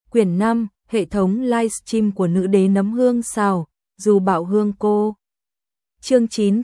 Quyển 5, hệ thống livestream của nữ đế nấm hương xào, dù bạo hương cô. Chương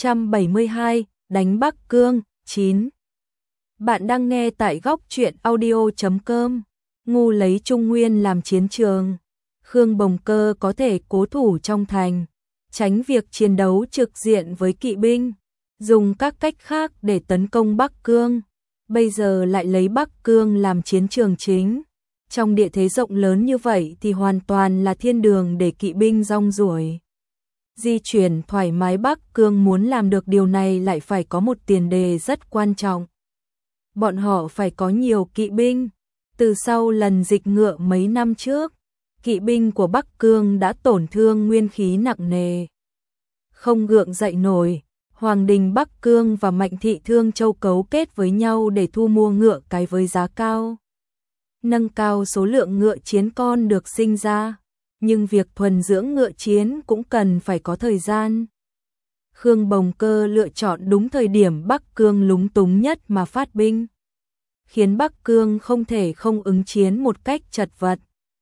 972, đánh Bắc Cương, 9. Bạn đang nghe tại góc truyện audio.com. Ngu lấy Trung Nguyên làm chiến trường. Khương Bồng Cơ có thể cố thủ trong thành, tránh việc chiến đấu trực diện với kỵ binh, dùng các cách khác để tấn công Bắc Cương. Bây giờ lại lấy Bắc Cương làm chiến trường chính. Trong địa thế rộng lớn như vậy thì hoàn toàn là thiên đường để kỵ binh rong ruổi. Di chuyển thoải mái. Bắc Cương muốn làm được điều này lại phải có một tiền đề rất quan trọng. Bọn họ phải có nhiều kỵ binh. Từ sau lần dịch ngựa mấy năm trước, kỵ binh của Bắc Cương đã tổn thương nguyên khí nặng nề, không gượng dậy nổi. Hoàng đình Bắc Cương và Mạnh thị Thương Châu cấu kết với nhau để thu mua ngựa cái với giá cao, nâng cao số lượng ngựa chiến con được sinh ra. Nhưng việc thuần dưỡng ngựa chiến cũng cần phải có thời gian. Khương Bồng Cơ lựa chọn đúng thời điểm Bắc Cương lúng túng nhất mà phát binh, khiến Bắc Cương không thể không ứng chiến một cách chật vật.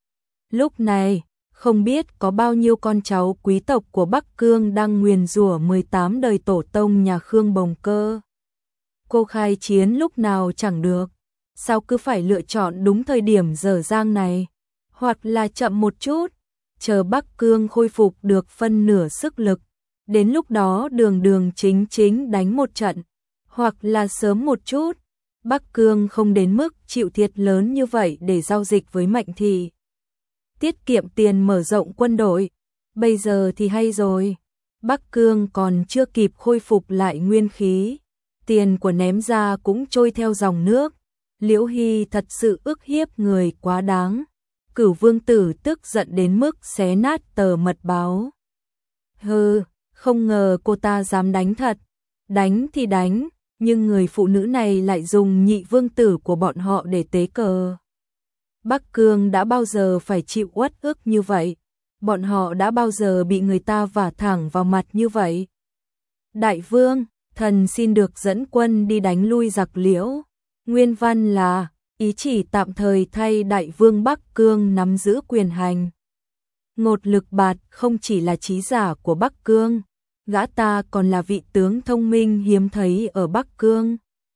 Lúc này, không biết có bao nhiêu con cháu quý tộc của Bắc Cương đang nguyền rủa 18 đời tổ tông nhà Khương Bồng Cơ. Cô khai chiến lúc nào chẳng được, sao cứ phải lựa chọn đúng thời điểm dở dang này, hoặc là chậm một chút, chờ Bắc Cương khôi phục được phân nửa sức lực, đến lúc đó đường đường chính chính đánh một trận, hoặc là sớm một chút. Bắc Cương không đến mức chịu thiệt lớn như vậy để giao dịch với Mạnh thị, tiết kiệm tiền mở rộng quân đội. Bây giờ thì hay rồi, Bắc Cương còn chưa kịp khôi phục lại nguyên khí, tiền của ném ra cũng trôi theo dòng nước. Liễu Hy thật sự ức hiếp người quá đáng. Cửu Vương Tử tức giận đến mức xé nát tờ mật báo. Hừ, không ngờ cô ta dám đánh thật. Đánh thì đánh, nhưng người phụ nữ này lại dùng nhị vương tử của bọn họ để tế cờ. Bắc Cương đã bao giờ phải chịu uất ức như vậy? Bọn họ đã bao giờ bị người ta vả thẳng vào mặt như vậy? Đại vương, thần xin được dẫn quân đi đánh lui giặc Liễu. Nguyên văn là ý chỉ tạm thời thay đại vương Bắc Cương nắm giữ quyền hành. Ngột Lực Bạt không chỉ là trí giả của Bắc Cương, gã ta còn là vị tướng thông minh hiếm thấy ở Bắc Cương.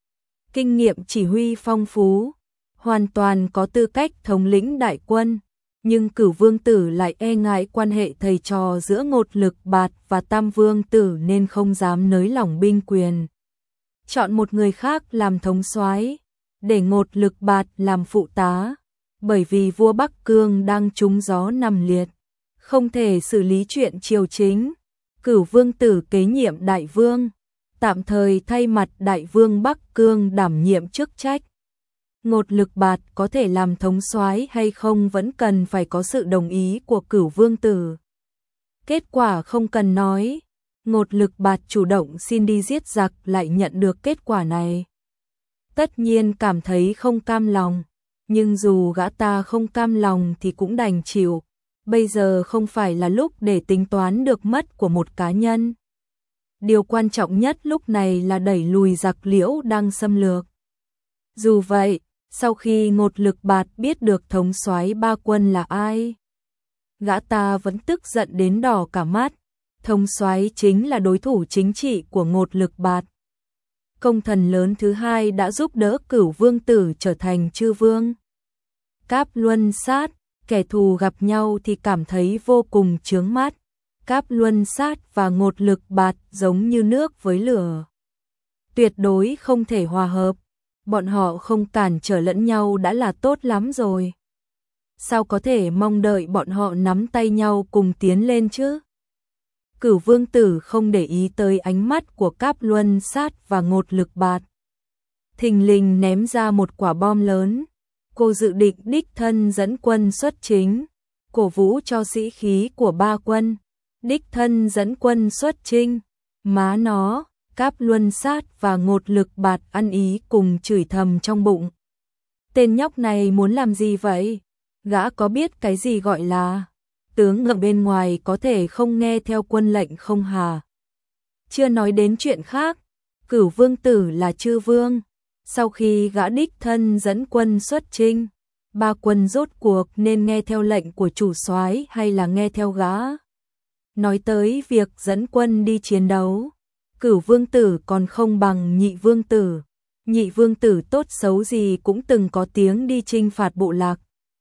Kinh nghiệm chỉ huy phong phú, hoàn toàn có tư cách thống lĩnh đại quân, nhưng Cửu Vương Tử lại e ngại quan hệ thầy trò giữa Ngột Lực Bạt và Tam Vương Tử nên không dám nới lỏng binh quyền. Chọn một người khác làm thống soái, để Ngột Lực Bạt làm phụ tá, bởi vì vua Bắc Cương đang trúng gió nằm liệt, không thể xử lý chuyện triều chính. Cửu Vương Tử kế nhiệm đại vương, tạm thời thay mặt đại vương Bắc Cương đảm nhiệm chức trách. Ngột Lực Bạt có thể làm thống soái hay không vẫn cần phải có sự đồng ý của Cửu Vương Tử. Kết quả không cần nói, Ngột Lực Bạt chủ động xin đi giết giặc lại nhận được kết quả này. Tất nhiên cảm thấy không cam lòng, nhưng dù gã ta không cam lòng thì cũng đành chịu. Bây giờ không phải là lúc để tính toán được mất của một cá nhân. Điều quan trọng nhất lúc này là đẩy lùi giặc Liễu đang xâm lược. Dù vậy, sau khi Ngột Lực Bạt biết được thống soái ba quân là ai, gã ta vẫn tức giận đến đỏ cả mắt. Thống soái chính là đối thủ chính trị của Ngột Lực Bạt. Công thần lớn thứ hai đã giúp đỡ Cửu Vương Tử trở thành chư vương. Cáp Luân Sát, kẻ thù gặp nhau thì cảm thấy vô cùng chướng mắt. Cáp Luân Sát và Ngột Lực Bạt giống như nước với lửa, tuyệt đối không thể hòa hợp. Bọn họ không cản trở lẫn nhau đã là tốt lắm rồi, sao có thể mong đợi bọn họ nắm tay nhau cùng tiến lên chứ? Cửu Vương Tử không để ý tới ánh mắt của Cáp Luân Sát và Ngột Lực Bạt, thình lình ném ra một quả bom lớn. Cô dự định đích thân dẫn quân xuất chính, cổ vũ cho sĩ khí của ba quân. Đích thân dẫn quân xuất chinh, má nó. Cáp Luân Sát và Ngột Lực Bạt ăn ý cùng chửi thầm trong bụng. Tên nhóc này muốn làm gì vậy? Gã có biết cái gì gọi là tướng ở bên ngoài có thể không nghe theo quân lệnh không hả? Chưa nói đến chuyện khác, Cửu Vương Tử là chư vương. Sau khi gã đích thân dẫn quân xuất chinh, ba quân rốt cuộc nên nghe theo lệnh của chủ soái hay là nghe theo gã. Nói tới việc dẫn quân đi chiến đấu, Cửu vương tử còn không bằng Nhị vương tử. Nhị vương tử tốt xấu gì cũng từng có tiếng đi chinh phạt bộ lạc.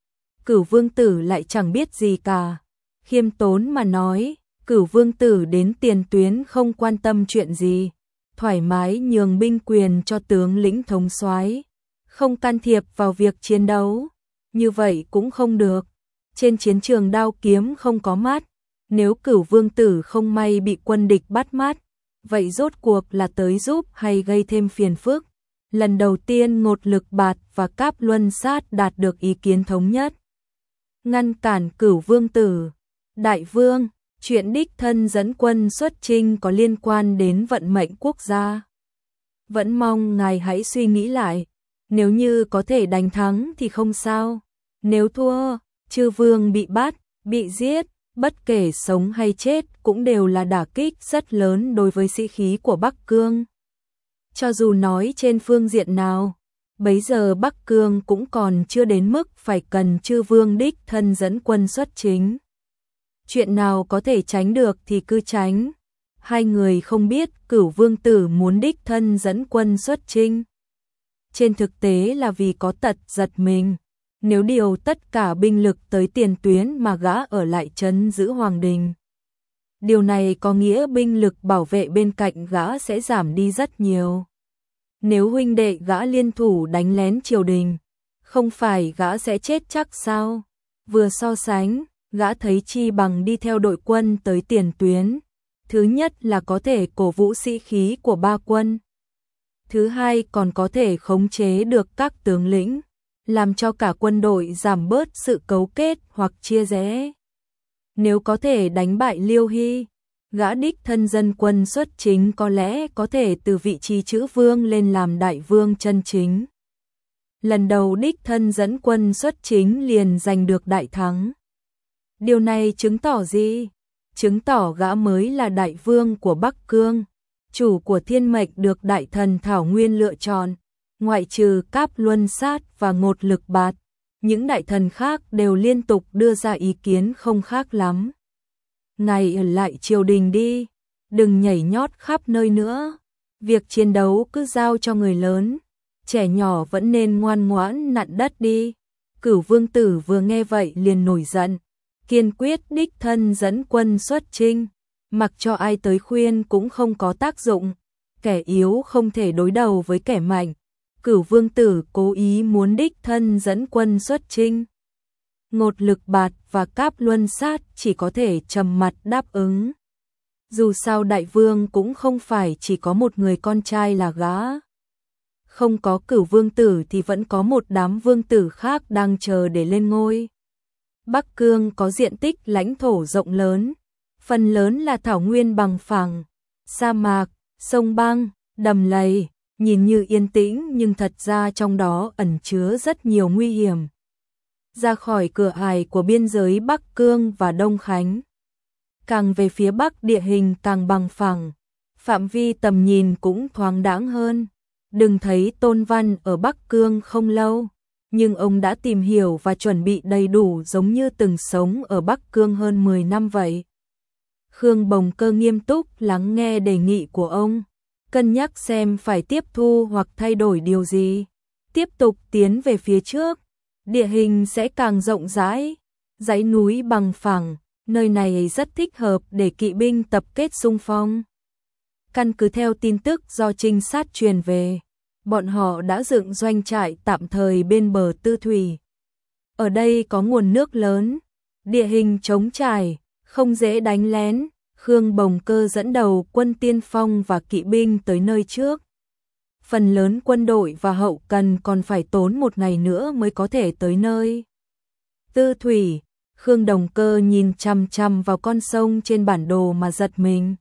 Cửu vương tử lại chẳng biết gì cả. Khiêm tốn mà nói, Cửu vương tử đến tiền tuyến không quan tâm chuyện gì, thoải mái nhường binh quyền cho tướng lĩnh thống soái, không can thiệp vào việc chiến đấu. Như vậy cũng không được. Trên chiến trường đao kiếm không có mát, nếu Cửu vương tử không may bị quân địch bắt mát, vậy rốt cuộc là tới giúp hay gây thêm phiền phức? Lần đầu tiên Ngột Lực Bạt và Cáp Luân Sát đạt được ý kiến thống nhất, ngăn cản Cửu vương tử. Đại vương, chuyện đích thân dẫn quân xuất chinh có liên quan đến vận mệnh quốc gia. Vẫn mong ngài hãy suy nghĩ lại, nếu như có thể đánh thắng thì không sao, nếu thua, chư vương bị bắt, bị giết, bất kể sống hay chết cũng đều là đả kích rất lớn đối với sĩ khí của Bắc Cương. Cho dù nói trên phương diện nào, bấy giờ Bắc Cương cũng còn chưa đến mức phải cần chư vương đích thân dẫn quân xuất chính. Chuyện nào có thể tránh được thì cứ tránh. Hai người không biết Cửu vương tử muốn đích thân dẫn quân xuất chinh. Trên thực tế là vì có tật giật mình. Nếu điều tất cả binh lực tới tiền tuyến mà gã ở lại trấn giữ Hoàng Đình, điều này có nghĩa binh lực bảo vệ bên cạnh gã sẽ giảm đi rất nhiều. Nếu huynh đệ gã liên thủ đánh lén triều đình, không phải gã sẽ chết chắc sao? Vừa so sánh, gã thấy chi bằng đi theo đội quân tới tiền tuyến. Thứ nhất là có thể cổ vũ sĩ khí của ba quân. Thứ hai còn có thể khống chế được các tướng lĩnh, làm cho cả quân đội giảm bớt sự cấu kết hoặc chia rẽ. Nếu có thể đánh bại Liêu Hy, gã đích thân dân quân xuất chính có lẽ có thể từ vị trí chữ vương lên làm đại vương chân chính. Lần đầu đích thân dẫn quân xuất chính liền giành được đại thắng. Điều này chứng tỏ gì? Chứng tỏ gã mới là đại vương của Bắc Cương, chủ của thiên mệnh được đại thần Thảo Nguyên lựa chọn, ngoại trừ Cáp Luân Sát và Ngột Lực Bạt, những đại thần khác đều liên tục đưa ra ý kiến không khác lắm. Ngài ở lại triều đình đi, đừng nhảy nhót khắp nơi nữa, việc chiến đấu cứ giao cho người lớn, trẻ nhỏ vẫn nên ngoan ngoãn nặn đất đi. Cửu vương tử vừa nghe vậy liền nổi giận, kiên quyết đích thân dẫn quân xuất chinh, mặc cho ai tới khuyên cũng không có tác dụng, kẻ yếu không thể đối đầu với kẻ mạnh. Cửu vương tử cố ý muốn đích thân dẫn quân xuất chinh. Ngột Lực Bạt và Cáp Luân Sát chỉ có thể trầm mặt đáp ứng. Dù sao đại vương cũng không phải chỉ có một người con trai là gã. Không có Cửu vương tử thì vẫn có một đám vương tử khác đang chờ để lên ngôi. Bắc Cương có diện tích lãnh thổ rộng lớn, phần lớn là thảo nguyên bằng phẳng, sa mạc, sông băng, đầm lầy, nhìn như yên tĩnh nhưng thật ra trong đó ẩn chứa rất nhiều nguy hiểm. Ra khỏi cửa ải của biên giới Bắc Cương và Đông Khánh, càng về phía bắc địa hình càng bằng phẳng, phạm vi tầm nhìn cũng thoáng đãng hơn. Đừng thấy Tôn Văn ở Bắc Cương không lâu, nhưng ông đã tìm hiểu và chuẩn bị đầy đủ giống như từng sống ở Bắc Cương hơn 10 năm vậy. Khương Bồng Cơ nghiêm túc lắng nghe đề nghị của ông, cân nhắc xem phải tiếp thu hoặc thay đổi điều gì. Tiếp tục tiến về phía trước, địa hình sẽ càng rộng rãi, dãy núi bằng phẳng, nơi này rất thích hợp để kỵ binh tập kết xung phong. Căn cứ theo tin tức do trinh sát truyền về, bọn họ đã dựng doanh trại tạm thời bên bờ Tư Thủy. Ở đây có nguồn nước lớn, địa hình trống trải, không dễ đánh lén. Khương Bồng Cơ dẫn đầu quân tiên phong và kỵ binh tới nơi trước. Phần lớn quân đội và hậu cần còn phải tốn một ngày nữa mới có thể tới nơi. Tư Thủy, Khương Đồng Cơ nhìn chằm chằm vào con sông trên bản đồ mà giật mình.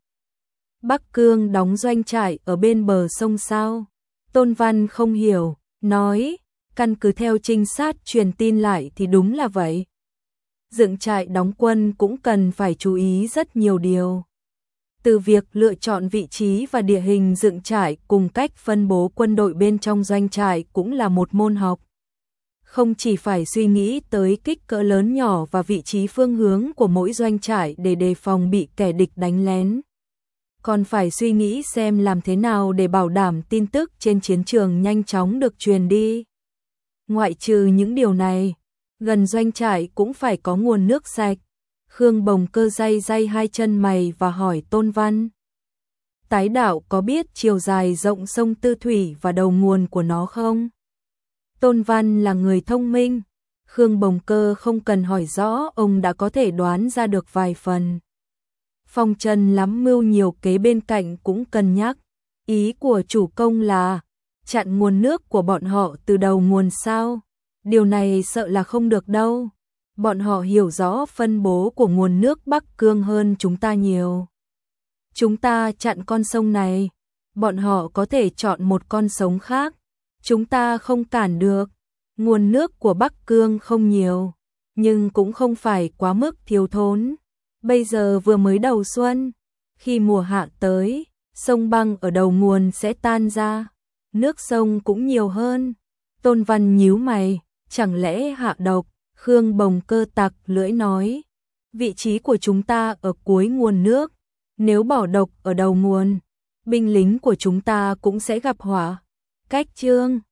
Bắc Cương đóng doanh trại ở bên bờ sông sao? Tôn Văn không hiểu, nói, căn cứ theo trinh sát truyền tin lại thì đúng là vậy. Dựng trại đóng quân cũng cần phải chú ý rất nhiều điều. Từ việc lựa chọn vị trí và địa hình dựng trại cùng cách phân bố quân đội bên trong doanh trại cũng là một môn học. không chỉ phải suy nghĩ tới kích cỡ lớn nhỏ và vị trí phương hướng của mỗi doanh trại để đề phòng bị kẻ địch đánh lén, còn phải suy nghĩ xem làm thế nào để bảo đảm tin tức trên chiến trường nhanh chóng được truyền đi. Ngoại trừ những điều này, gần doanh trại cũng phải có nguồn nước sạch. Khương Bồng Cơ day day hai chân mày và hỏi Tôn Văn. Tái đạo có biết chiều dài rộng sông Tư Thủy và đầu nguồn của nó không? Tôn Văn là người thông minh. Khương Bồng Cơ không cần hỏi rõ, ông đã có thể đoán ra được vài phần. Phong Trần lắm mưu nhiều kế bên cạnh cũng cân nhắc. Ý của chủ công là chặn nguồn nước của bọn họ từ đầu nguồn sao? Điều này sợ là không được đâu. Bọn họ hiểu rõ phân bố của nguồn nước Bắc Cương hơn chúng ta nhiều. Chúng ta chặn con sông này, bọn họ có thể chọn một con sông khác. Chúng ta không cản được. Nguồn nước của Bắc Cương không nhiều, nhưng cũng không phải quá mức thiếu thốn. Bây giờ vừa mới đầu xuân, khi mùa hạ tới, sông băng ở đầu nguồn sẽ tan ra, nước sông cũng nhiều hơn. Tôn Văn nhíu mày, chẳng lẽ hạ độc? Khương Bồng Cơ tặc lưỡi nói, vị trí của chúng ta ở cuối nguồn nước, nếu bỏ độc ở đầu nguồn, binh lính của chúng ta cũng sẽ gặp họa. Cách chương